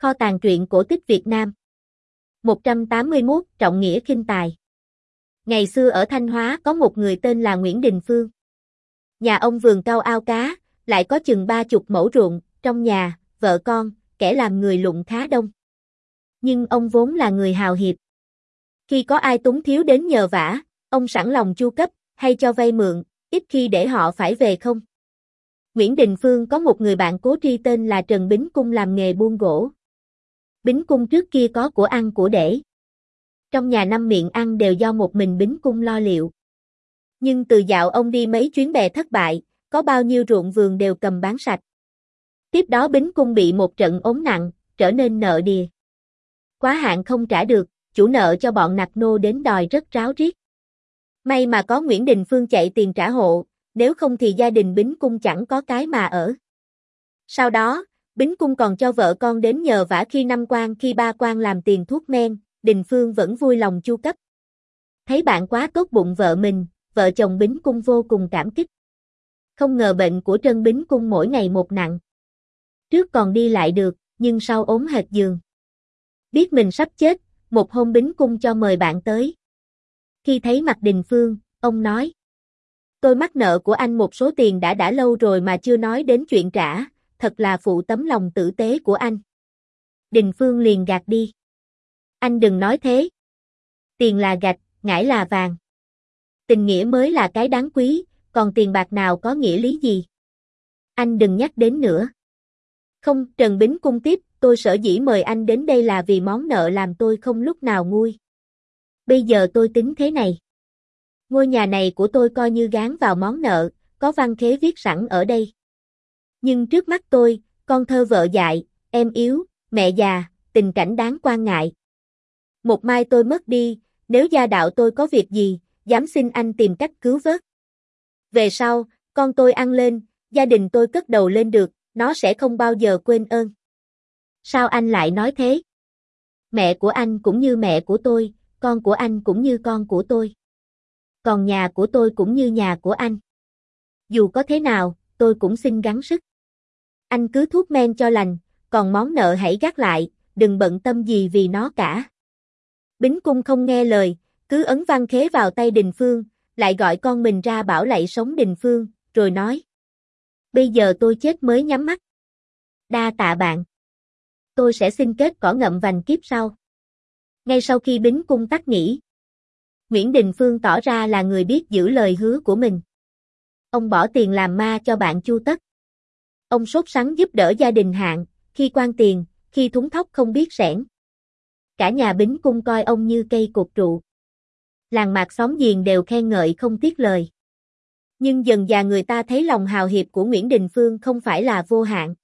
Kho tàng truyện cổ tích Việt Nam. 181 Trọng nghĩa khinh tài. Ngày xưa ở Thanh Hóa có một người tên là Nguyễn Đình Phương. Nhà ông vườn cao ao cá, lại có chừng 30 mẫu ruộng, trong nhà, vợ con, kẻ làm người lụng khá đông. Nhưng ông vốn là người hào hiệp. Khi có ai túng thiếu đến nhờ vả, ông sẵn lòng chu cấp, hay cho vay mượn, ít khi để họ phải về không. Nguyễn Đình Phương có một người bạn cố tri tên là Trần Bính Cung làm nghề buôn gỗ. Bính Cung trước kia có của ăn của để. Trong nhà 5 miệng ăn đều do một mình Bính Cung lo liệu. Nhưng từ dạo ông đi mấy chuyến bè thất bại, có bao nhiêu ruộng vườn đều cầm bán sạch. Tiếp đó Bính Cung bị một trận ốm nặng, trở nên nợ đìa. Quá hạn không trả được, chủ nợ cho bọn nặc nô đến đòi rất ráo riết. May mà có Nguyễn Đình Phương chạy tiền trả hộ, nếu không thì gia đình Bính Cung chẳng có cái mà ở. Sau đó, Bính Cung còn cho vợ con đến nhờ vả khi 5 quan khi 3 quan làm tiền thuốc men, Đình Phương vẫn vui lòng chu cấp. Thấy bạn quá tốt bụng vợ mình, vợ chồng Bính Cung vô cùng cảm kích. Không ngờ bệnh của Trân Bính Cung mỗi ngày một nặng. Trước còn đi lại được, nhưng sau ốm hệt giường. Biết mình sắp chết, một hôm Bính Cung cho mời bạn tới. Khi thấy mặt Đình Phương, ông nói: "Tôi mắc nợ của anh một số tiền đã lâu rồi mà chưa nói đến chuyện trả, thật là phụ tấm lòng tử tế của anh." Đình Phương liền gạt đi: "Anh đừng nói thế. Tiền là gạch, ngải là vàng. Tình nghĩa mới là cái đáng quý, còn tiền bạc nào có nghĩa lý gì. Anh đừng nhắc đến nữa." "Không," Trần Bính Cung tiếp, "tôi sở dĩ mời anh đến đây là vì món nợ làm tôi không lúc nào nguôi. Bây giờ tôi tính thế này. Ngôi nhà này của tôi coi như gán vào món nợ, có văn khế viết sẵn ở đây. Nhưng trước mắt tôi, con thơ vợ dại, em yếu, mẹ già, tình cảnh đáng quan ngại. Một mai tôi mất đi, nếu gia đạo tôi có việc gì, dám xin anh tìm cách cứu vớt. Về sau, con tôi ăn lên, gia đình tôi cất đầu lên được, nó sẽ không bao giờ quên ơn." "Sao anh lại nói thế? Mẹ của anh cũng như mẹ của tôi, con của anh cũng như con của tôi. Còn nhà của tôi cũng như nhà của anh. Dù có thế nào, tôi cũng xin gắng sức. Anh cứ thuốc men cho lành, còn món nợ hãy gác lại, đừng bận tâm gì vì nó cả." Bính Cung không nghe lời, cứ ấn văn khế vào tay Đình Phương, lại gọi con mình ra bảo lạy sống Đình Phương, rồi nói: "Bây giờ tôi chết mới nhắm mắt. Đa tạ bạn. Tôi sẽ xin kết cỏ ngậm vành kiếp sau." Ngay sau khi Bính Cung tắt nghỉ, Nguyễn Đình Phương tỏ ra là người biết giữ lời hứa của mình. Ông bỏ tiền làm ma cho bạn Chu Tất. Ông sốt sắng giúp đỡ gia đình Hạng, khi quan tiền, khi thúng thóc không biết xẻn. Cả nhà Bính Cung coi ông như cây cột trụ. Làng mạc xóm giềng đều khen ngợi không tiếc lời. Nhưng dần dà người ta thấy lòng hào hiệp của Nguyễn Đình Phương không phải là vô hạn.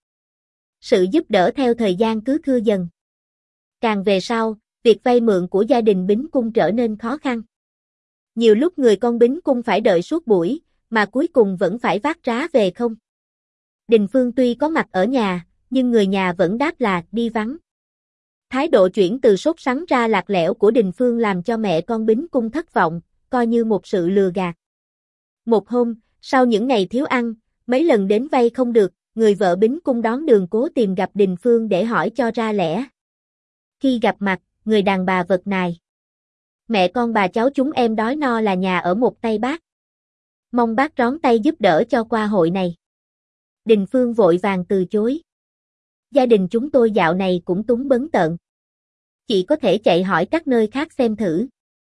Sự giúp đỡ theo thời gian cứ thưa dần. Càng về sau, việc vay mượn của gia đình Bính Cung trở nên khó khăn. Nhiều lúc người con Bính Cung phải đợi suốt buổi, mà cuối cùng vẫn phải vác rá về không. Đình Phương tuy có mặt ở nhà, nhưng người nhà vẫn đáp là đi vắng. Thái độ chuyển từ sốt sắng ra lạc lẽo của Đình Phương làm cho mẹ con Bính Cung thất vọng, coi như một sự lừa gạt. Một hôm, sau những ngày thiếu ăn, mấy lần đến vay không được, người vợ Bính Cung đón đường cố tìm gặp Đình Phương để hỏi cho ra lẽ. Khi gặp mặt, người đàn bà vật nài: "Mẹ con bà cháu chúng em đói no là nhà ở một tay bác. Mong bác rón tay giúp đỡ cho qua hội này." Đình Phương vội vàng từ chối: "Gia đình chúng tôi dạo này cũng túng bấn tợn. Chị có thể chạy hỏi các nơi khác xem thử.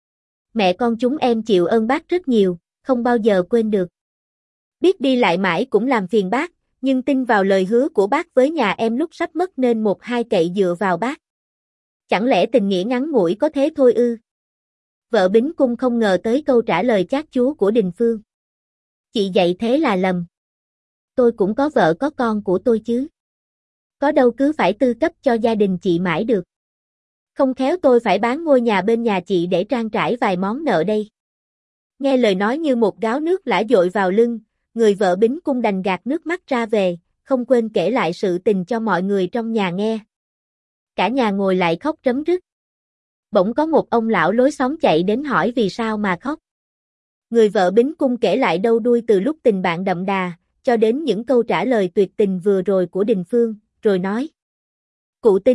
Mẹ con chúng em chịu ơn bác rất nhiều, không bao giờ quên được. Biết đi lại mãi cũng làm phiền bác, nhưng tin vào lời hứa của bác với nhà em lúc sắp mất nên một hai cậy dựa vào bác. Chẳng lẽ tình nghĩa ngắn ngủi có thế thôi ư?" Vợ Bính Cung không ngờ tới câu trả lời chát chúa của Đình Phương. "Chị dạy thế là lầm. Tôi cũng có vợ có con của tôi chứ. Có đâu cứ phải tư cấp cho gia đình chị mãi được. Không khéo tôi phải bán ngôi nhà bên nhà chị để trang trải vài món nợ đây." Nghe lời nói như một gáo nước lã dội vào lưng, người vợ Bính Cung đành gạt nước mắt ra về, không quên kể lại sự tình cho mọi người trong nhà nghe. Cả nhà ngồi lại khóc rấm rứt. Bỗng có một ông lão lối xóm chạy đến hỏi vì sao mà khóc. Người vợ Bính Cung kể lại đâu đuôi từ lúc tình bạn đậm đà, cho đến những câu trả lời tuyệt tình vừa rồi của Đình Phương, rồi nói: "Cụ Tính,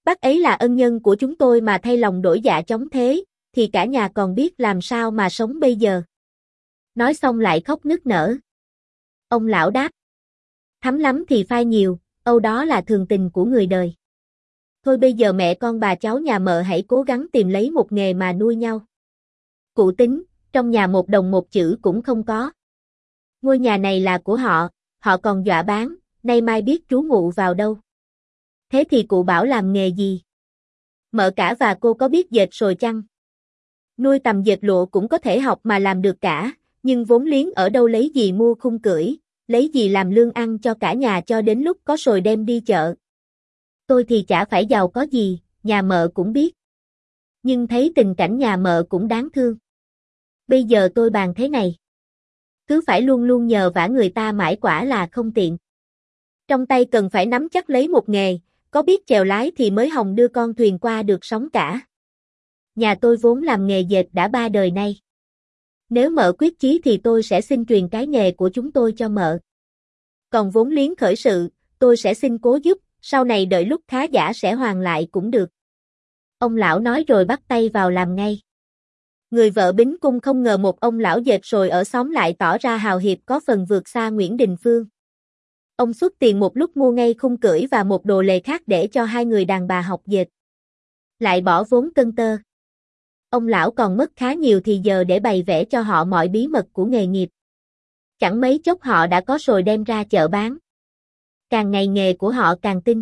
Bác ấy là ân nhân của chúng tôi mà thay lòng đổi dạ chống thế, thì cả nhà còn biết làm sao mà sống bây giờ. Nói xong lại khóc nức nở. Ông lão đáp. Thắm lắm thì phai nhiều, âu đó là thường tình của người đời. Thôi bây giờ mẹ con bà cháu nhà Mợ hãy cố gắng tìm lấy một nghề mà nuôi nhau. Cụ tính, trong nhà một đồng một chữ cũng không có. Ngôi nhà này là của họ, họ còn dọa bán, nay mai biết trú ngụ vào đâu. Thế thì cụ bảo làm nghề gì? Mợ cả và cô có biết dệt rồi chăng? Nuôi tầm dệt lụa cũng có thể học mà làm được cả, nhưng vốn liếng ở đâu lấy gì mua khung cưỡi, lấy gì làm lương ăn cho cả nhà cho đến lúc có sồi đem đi chợ. Tôi thì chả phải giàu có gì, nhà Mợ cũng biết. Nhưng thấy tình cảnh nhà Mợ cũng đáng thương. Bây giờ tôi bàn thế này. Cứ phải luôn luôn nhờ vả người ta mãi quả là không tiện. Trong tay cần phải nắm chắc lấy một nghề, có biết chèo lái thì mới hòng đưa con thuyền qua được sóng cả. Nhà tôi vốn làm nghề dệt đã 3 đời nay. Nếu Mợ quyết chí thì tôi sẽ xin truyền cái nghề của chúng tôi cho Mợ. Còn vốn liếng khởi sự, tôi sẽ xin cố giúp, sau này đợi lúc khá giả sẽ hoàn lại cũng được. Ông lão nói rồi bắt tay vào làm ngay. Người vợ Bính Cung không ngờ một ông lão dệt rồi ở xóm lại tỏ ra hào hiệp có phần vượt xa Nguyễn Đình Phương. Ông xuất tiền một lúc mua ngay khung cưỡi và một đồ lề khác để cho hai người đàn bà học dệt. Lại bỏ vốn cân tơ. Ông lão còn mất khá nhiều thì giờ để bày vẽ cho họ mọi bí mật của nghề nghiệp. Chẳng mấy chốc họ đã có rồi đem ra chợ bán. Càng ngày nghề của họ càng tinh.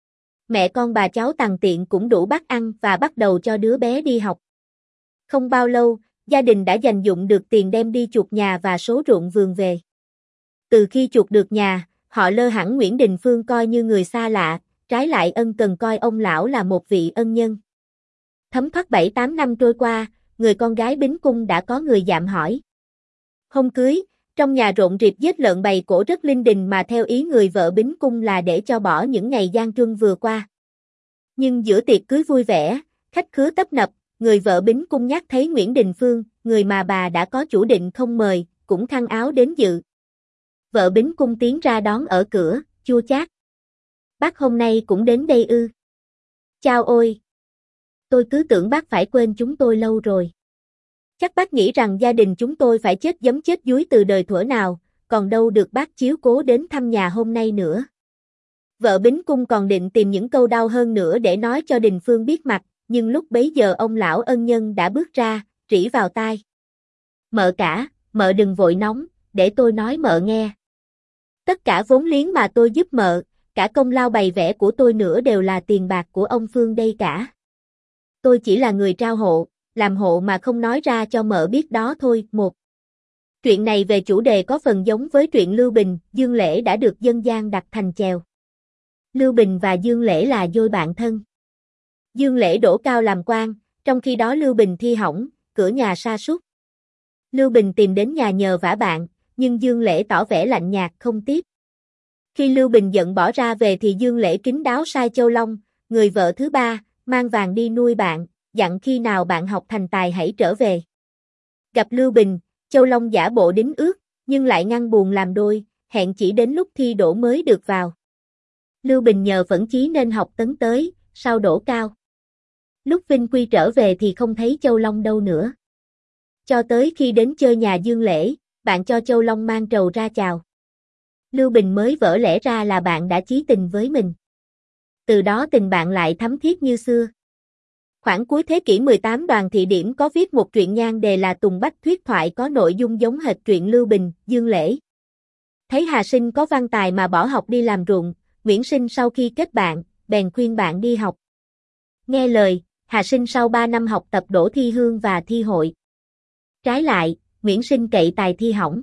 Mẹ con bà cháu tằn tiện cũng đủ bát ăn và bắt đầu cho đứa bé đi học. Không bao lâu, gia đình đã dành dụm được tiền đem đi chuộc nhà và số ruộng vườn về. Từ khi chuộc được nhà, họ lơ hẳn Nguyễn Đình Phương coi như người xa lạ, trái lại ân cần coi ông lão là một vị ân nhân. Thấm thoát 7-8 năm trôi qua, người con gái Bính Cung đã có người dạm hỏi. Hôm cưới, trong nhà rộn rịp giết lợn bày cổ rất linh đình mà theo ý người vợ Bính Cung là để cho bỏ những ngày gian truân vừa qua. Nhưng giữa tiệc cưới vui vẻ, khách khứa tấp nập, người vợ Bính Cung nhắc thấy Nguyễn Đình Phương, người mà bà đã có chủ định không mời, cũng khăn áo đến dự. Vợ Bính Cung tiến ra đón ở cửa, chua chát. Bác hôm nay cũng đến đây ư? Chao ôi! Tôi cứ tưởng bác phải quên chúng tôi lâu rồi. Chắc bác nghĩ rằng gia đình chúng tôi phải chết giấm chết dúi từ đời thuở nào, còn đâu được bác chiếu cố đến thăm nhà hôm nay nữa. Vợ Bính Cung còn định tìm những câu đau hơn nữa để nói cho Đình Phương biết mặt, nhưng lúc bấy giờ ông lão ân nhân đã bước ra, rỉ vào tai. Mợ cả, Mợ đừng vội nóng, để tôi nói Mợ nghe. Tất cả vốn liếng mà tôi giúp Mợ, cả công lao bày vẽ của tôi nữa đều là tiền bạc của ông Phương đây cả. Tôi chỉ là người trao hộ, làm hộ mà không nói ra cho Mợ biết đó thôi. Một. Chuyện này về chủ đề có phần giống với truyện Lưu Bình, Dương Lễ đã được dân gian đặt thành chèo. Lưu Bình và Dương Lễ là đôi bạn thân. Dương Lễ đỗ cao làm quan, trong khi đó Lưu Bình thi hỏng, cửa nhà sa sút. Lưu Bình tìm đến nhà nhờ vả bạn, nhưng Dương Lễ tỏ vẻ lạnh nhạt không tiếp. Khi Lưu Bình giận bỏ ra về thì Dương Lễ kín đáo sai Châu Long, người vợ thứ ba, mang vàng đi nuôi bạn, dặn khi nào bạn học thành tài hãy trở về. Gặp Lưu Bình, Châu Long giả bộ đính ước, nhưng lại ngăn buồn làm đôi, hẹn chỉ đến lúc thi đỗ mới được vào. Lưu Bình nhờ phẫn chí nên học tấn tới, sau đỗ cao. Lúc Vinh Quy trở về thì không thấy Châu Long đâu nữa. Cho tới khi đến chơi nhà Dương Lễ, bạn cho Châu Long mang trầu ra chào. Lưu Bình mới vỡ lẽ ra là bạn đã chí tình với mình. Từ đó tình bạn lại thắm thiết như xưa. Khoảng cuối thế kỷ 18 Đoàn Thị Điểm có viết một truyện nhan đề là Tùng Bách Thuyết Thoại có nội dung giống hệt truyện Lưu Bình, Dương Lễ. Thấy Hà Sinh có văn tài mà bỏ học đi làm ruộng, Nguyễn Sinh sau khi kết bạn, bèn khuyên bạn đi học. Nghe lời, Hà Sinh sau 3 năm học tập đỗ thi hương và thi hội. Trái lại, Nguyễn Sinh cậy tài thi hỏng.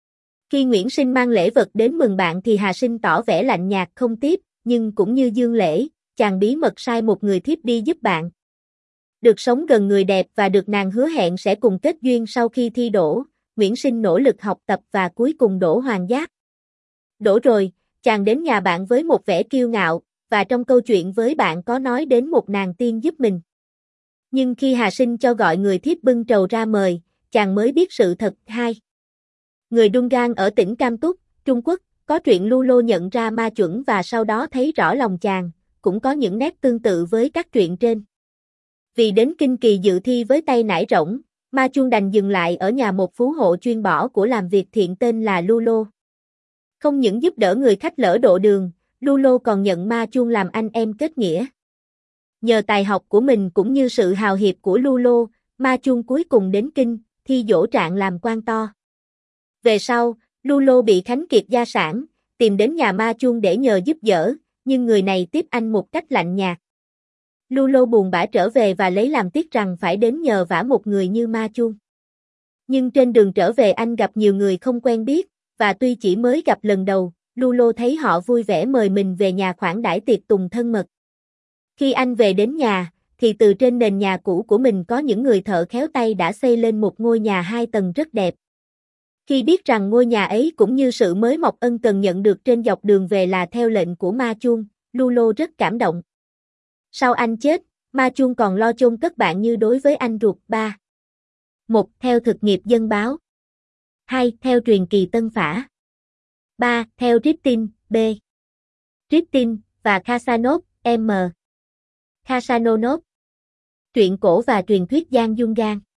Khi Nguyễn Sinh mang lễ vật đến mừng bạn thì Hà Sinh tỏ vẻ lạnh nhạt không tiếp, nhưng cũng như Dương Lễ, chàng bí mật sai một người thiếp đi giúp bạn. Được sống gần người đẹp và được nàng hứa hẹn sẽ cùng kết duyên sau khi thi đỗ, Nguyễn Sinh nỗ lực học tập và cuối cùng đỗ hoàng giáp. Đỗ rồi, chàng đến nhà bạn với một vẻ kiêu ngạo, và trong câu chuyện với bạn có nói đến một nàng tiên giúp mình. Nhưng khi Hà Sinh cho gọi người thiếp bưng trầu ra mời, chàng mới biết sự thật. Hai. Người Dungan ở tỉnh Cam Túc, Trung Quốc, có truyện Lu Lô nhận ra ma chuẩn và sau đó thấy rõ lòng chàng, cũng có những nét tương tự với các truyện trên. Vì đến Kinh Kỳ dự thi với tay nải rỗng, Ma Chuông đành dừng lại ở nhà một phú hộ chuyên bỏ của làm việc thiện tên là Lulo. Không những giúp đỡ người khách lỡ độ đường, Lulo còn nhận Ma Chuông làm anh em kết nghĩa. Nhờ tài học của mình cũng như sự hào hiệp của Lulo, Ma Chuông cuối cùng đến Kinh, thi dỗ trạng làm quan to. Về sau, Lulo bị khánh kiệt gia sản, tìm đến nhà Ma Chuông để nhờ giúp đỡ, nhưng người này tiếp anh một cách lạnh nhạt. Lulo buồn bã trở về và lấy làm tiếc rằng phải đến nhờ vả một người như Ma Chuông. Nhưng trên đường trở về anh gặp nhiều người không quen biết, và tuy chỉ mới gặp lần đầu, Lulo thấy họ vui vẻ mời mình về nhà khoản đãi tiệc tùng thân mật. Khi anh về đến nhà, thì từ trên nền nhà cũ của mình có những người thợ khéo tay đã xây lên một ngôi nhà 2 tầng rất đẹp. Khi biết rằng ngôi nhà ấy cũng như sự mới mọc ân cần nhận được trên dọc đường về là theo lệnh của Ma Chuông, Lulo rất cảm động. Sau anh chết, Ma Chuông còn lo chôn cất bạn như đối với anh ruột. 3. 1. Theo thực nghiệp dân báo. 2. Theo truyền kỳ Tân Phả. 3. Theo Riptin, B. Riptin và Khasanov, M. Khasanonov. Truyện cổ và truyền thuyết Giang Dung Gan.